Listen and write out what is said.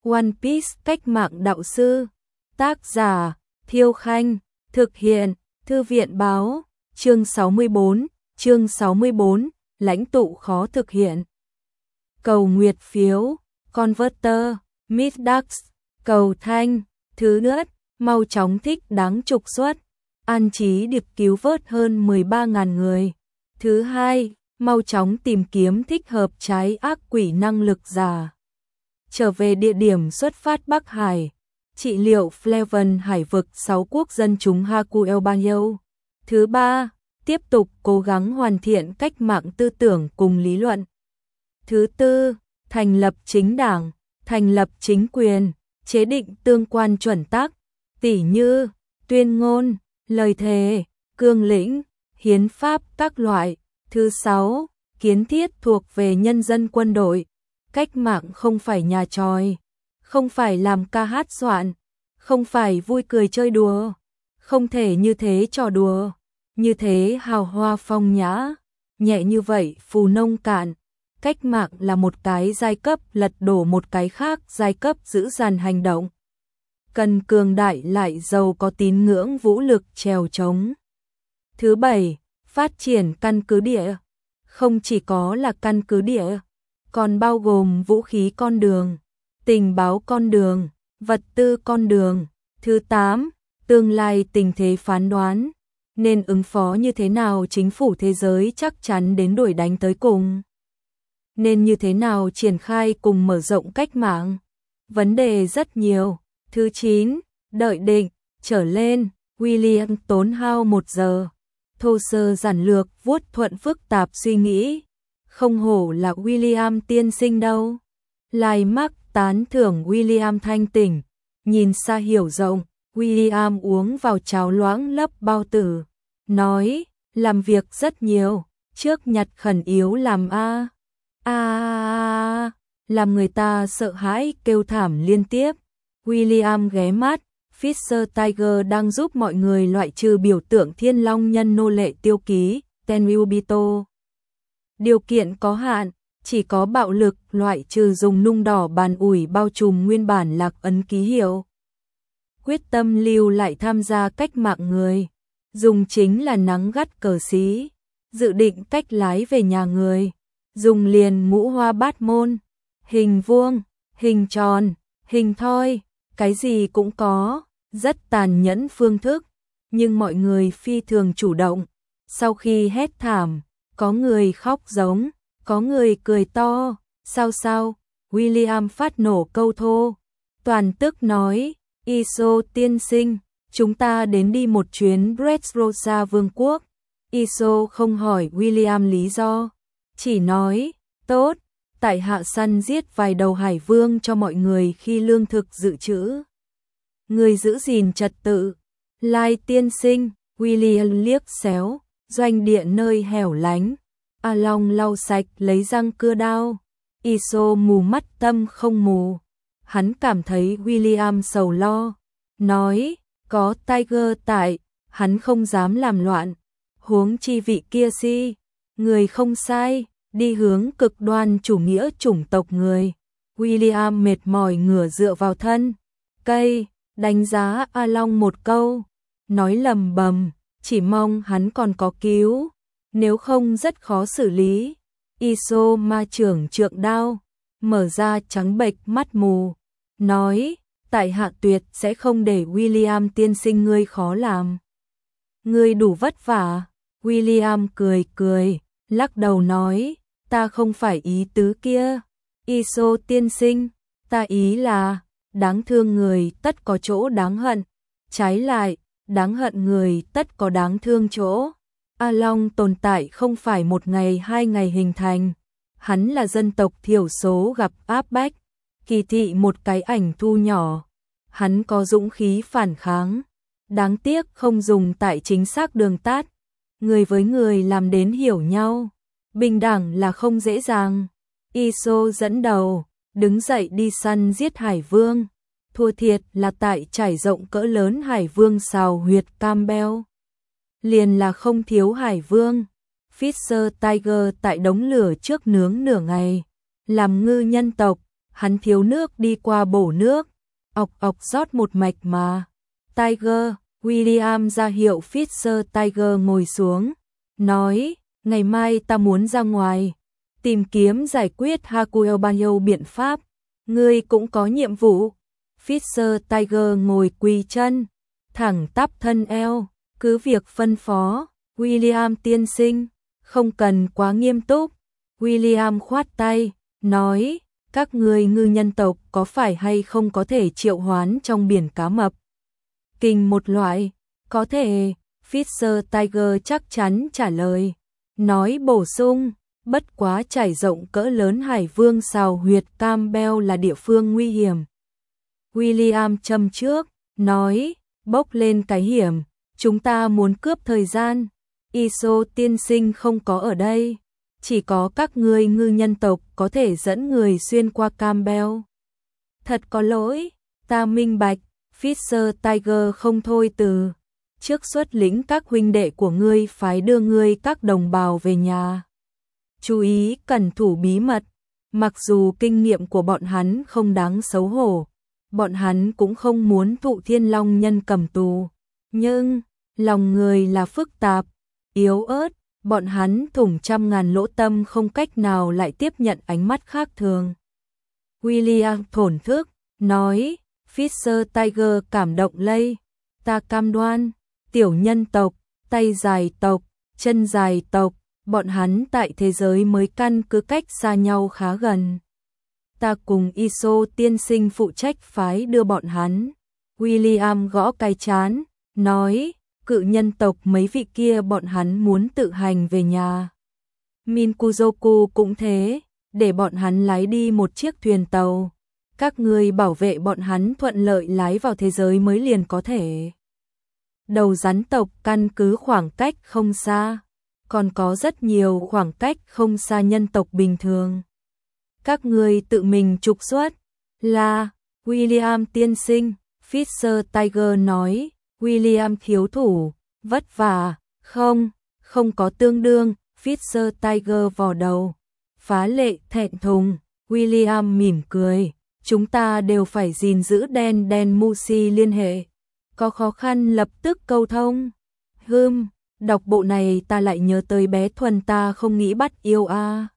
One Piece cách mạng đạo sư. Tác giả Thiêu Khanh. Thực hiện Thư viện Báo. Chương 64, lãnh tụ khó thực hiện. Cầu nguyệt phiếu, Converter, Midax, cầu thanh, thứ nhất, mau chóng thích đáng trục xuất. An Chí điệp cứu vớt hơn 13.000 người. Thứ hai, mau chóng tìm kiếm thích hợp trái ác quỷ năng lực giả. Trở về địa điểm xuất phát Bắc Hải. Trị liệu Fleven hải vực 6 quốc dân chúng Hakuel Banyo. Thứ ba, tiếp tục cố gắng hoàn thiện cách mạng tư tưởng cùng lý luận. Thứ tư, thành lập chính đảng, thành lập chính quyền, chế định tương quan chuẩn tắc, tỉ như tuyên ngôn, lời thề, cương lĩnh, hiến pháp các loại. Thứ sáu, kiến thiết thuộc về nhân dân quân đội. Cách mạng không phải nhà tròi, không phải làm ca hát soạn, không phải vui cười chơi đùa, không thể như thế trò đùa, như thế hào hoa phong nhã, nhẹ như vậy phù nông cạn. Cách mạng là một cái giai cấp lật đổ một cái khác giai cấp giữ dàn hành động. Cần cường đại lại giàu có tín ngưỡng vũ lực trèo trống. Thứ bảy, phát triển căn cứ địa. Không chỉ có là căn cứ địa, còn bao gồm vũ khí con đường, tình báo con đường, vật tư con đường. Thứ 8, tương lai tình thế phán đoán, nên ứng phó như thế nào chính phủ thế giới chắc chắn đến đuổi đánh tới cùng. Nên như thế nào triển khai cùng mở rộng cách mạng. Vấn đề rất nhiều. Thứ 9, đợi định, trở lên, William tốn hao 1 giờ. Thô sơ giản lược vuốt thuận phức tạp suy nghĩ. Không hổ là William tiên sinh đâu. Lai Mark tán thưởng William thanh tỉnh, nhìn xa hiểu rộng. William uống vào cháo loãng lấp bao tử, nói, làm việc rất nhiều, trước nhặt khẩn yếu làm làm người ta sợ hãi kêu thảm liên tiếp. William ghé mắt, Fisher Tiger đang giúp mọi người loại trừ biểu tượng thiên long nhân nô lệ tiêu ký, Tenryubito. Điều kiện có hạn, chỉ có bạo lực loại trừ dùng nung đỏ bàn ủi bao trùm nguyên bản lạc ấn ký hiệu. Quyết tâm lưu lại tham gia cách mạng người, dùng chính là nắng gắt cờ xí, dự định cách lái về nhà người, dùng liền ngũ hoa bát môn, hình vuông, hình tròn, hình thoi, cái gì cũng có, rất tàn nhẫn phương thức, nhưng mọi người phi thường chủ động. Sau khi hét thảm, có người khóc giống, có người cười to, sao, William phát nổ câu thô, toàn tức nói, Iso tiên sinh, chúng ta đến đi một chuyến Dressrosa vương quốc. Iso không hỏi William lý do, chỉ nói, tốt, tại hạ săn giết vài đầu hải vương cho mọi người khi lương thực dự trữ. Người giữ gìn trật tự. Lai tiên sinh, William liếc xéo, doanh địa nơi hẻo lánh. A Long lau sạch lấy răng cưa đao. Iso mù mắt tâm không mù. Hắn cảm thấy William sầu lo, nói, có Tiger tại, hắn không dám làm loạn. Huống chi vị kia si, người không sai, đi hướng cực đoan chủ nghĩa chủng tộc người. William mệt mỏi ngửa dựa vào thân cây, đánh giá A Long một câu, nói lầm bầm, chỉ mong hắn còn có cứu, nếu không rất khó xử lý. Iso ma trưởng trượng đao, mở ra trắng bệch mắt mù, nói, tại hạ tuyệt sẽ không để William tiên sinh ngươi khó làm. Ngươi đủ vất vả. William cười, lắc đầu nói, ta không phải ý tứ kia. Iso tiên sinh, ta ý là, đáng thương người tất có chỗ đáng hận. Trái lại, đáng hận người tất có đáng thương chỗ. A Long tồn tại không phải 1 ngày 2 ngày hình thành. Hắn là dân tộc thiểu số gặp áp bách, kỳ thị một cái ảnh thu nhỏ. Hắn có dũng khí phản kháng. Đáng tiếc không dùng tại chính xác đường tắt. Người với người làm đến hiểu nhau. Bình đẳng là không dễ dàng. Iso dẫn đầu, đứng dậy đi săn giết hải vương. Thua thiệt là tại trải rộng cỡ lớn hải vương xào huyệt Campbell. Liền là không thiếu hải vương. Fisher Tiger tại đống lửa trước nướng nửa ngày. Làm ngư nhân tộc, hắn thiếu nước đi qua bổ nước, ọc ọc rót một mạch mà. Tiger, William ra hiệu Fisher Tiger ngồi xuống, nói, ngày mai ta muốn ra ngoài, tìm kiếm giải quyết Hakuel bao nhiêu biện pháp, ngươi cũng có nhiệm vụ. Fisher Tiger ngồi quỳ chân, thẳng tắp thân eo, cứ việc phân phó, William tiên sinh, không cần quá nghiêm túc. William khoát tay, nói, các ngươi ngư nhân tộc có phải hay không có thể triệu hoán trong biển cá mập kinh một loại? Có thể, Fisher Tiger chắc chắn trả lời, nói bổ sung, bất quá trải rộng cỡ lớn Hải Vương Sào huyệt Campbell là địa phương nguy hiểm. William châm trước, nói, bốc lên cái hiểm, chúng ta muốn cướp thời gian, Iso tiên sinh không có ở đây, chỉ có các ngươi ngư nhân tộc có thể dẫn người xuyên qua Campbell. Thật có lỗi, ta minh bạch, Fisher Tiger không thôi từ, trước xuất lĩnh các huynh đệ của ngươi phái đưa ngươi các đồng bào về nhà. Chú ý cẩn thủ bí mật, mặc dù kinh nghiệm của bọn hắn không đáng xấu hổ, bọn hắn cũng không muốn thụ Thiên Long nhân cầm tù, nhưng lòng người là phức tạp, yếu ớt, bọn hắn thủng trăm ngàn lỗ tâm không cách nào lại tiếp nhận ánh mắt khác thường. William thổn thức, nói, Fisher Tiger cảm động lây, ta cam đoan, tiểu nhân tộc, tay dài tộc, chân dài tộc, bọn hắn tại thế giới mới căn cứ cách xa nhau khá gần. Ta cùng Iso tiên sinh phụ trách phái đưa bọn hắn. William gõ cái chán, nói, cự nhân tộc mấy vị kia bọn hắn muốn tự hành về nhà. Minkuzoku cũng thế, để bọn hắn lái đi một chiếc thuyền tàu. Các người bảo vệ bọn hắn thuận lợi lái vào thế giới mới liền có thể. Đầu rắn tộc căn cứ khoảng cách không xa, còn có rất nhiều khoảng cách không xa nhân tộc bình thường. Các người tự mình trục xuất, là, William tiên sinh, Fisher Tiger nói, William thiếu thủ, vất vả, không có tương đương, Fisher Tiger vò đầu, phá lệ thẹn thùng, William mỉm cười, chúng ta đều phải gìn giữ đen Musi liên hệ, có khó khăn lập tức câu thông. Đọc bộ này ta lại nhớ tới bé Thuần ta không nghĩ bắt yêu a.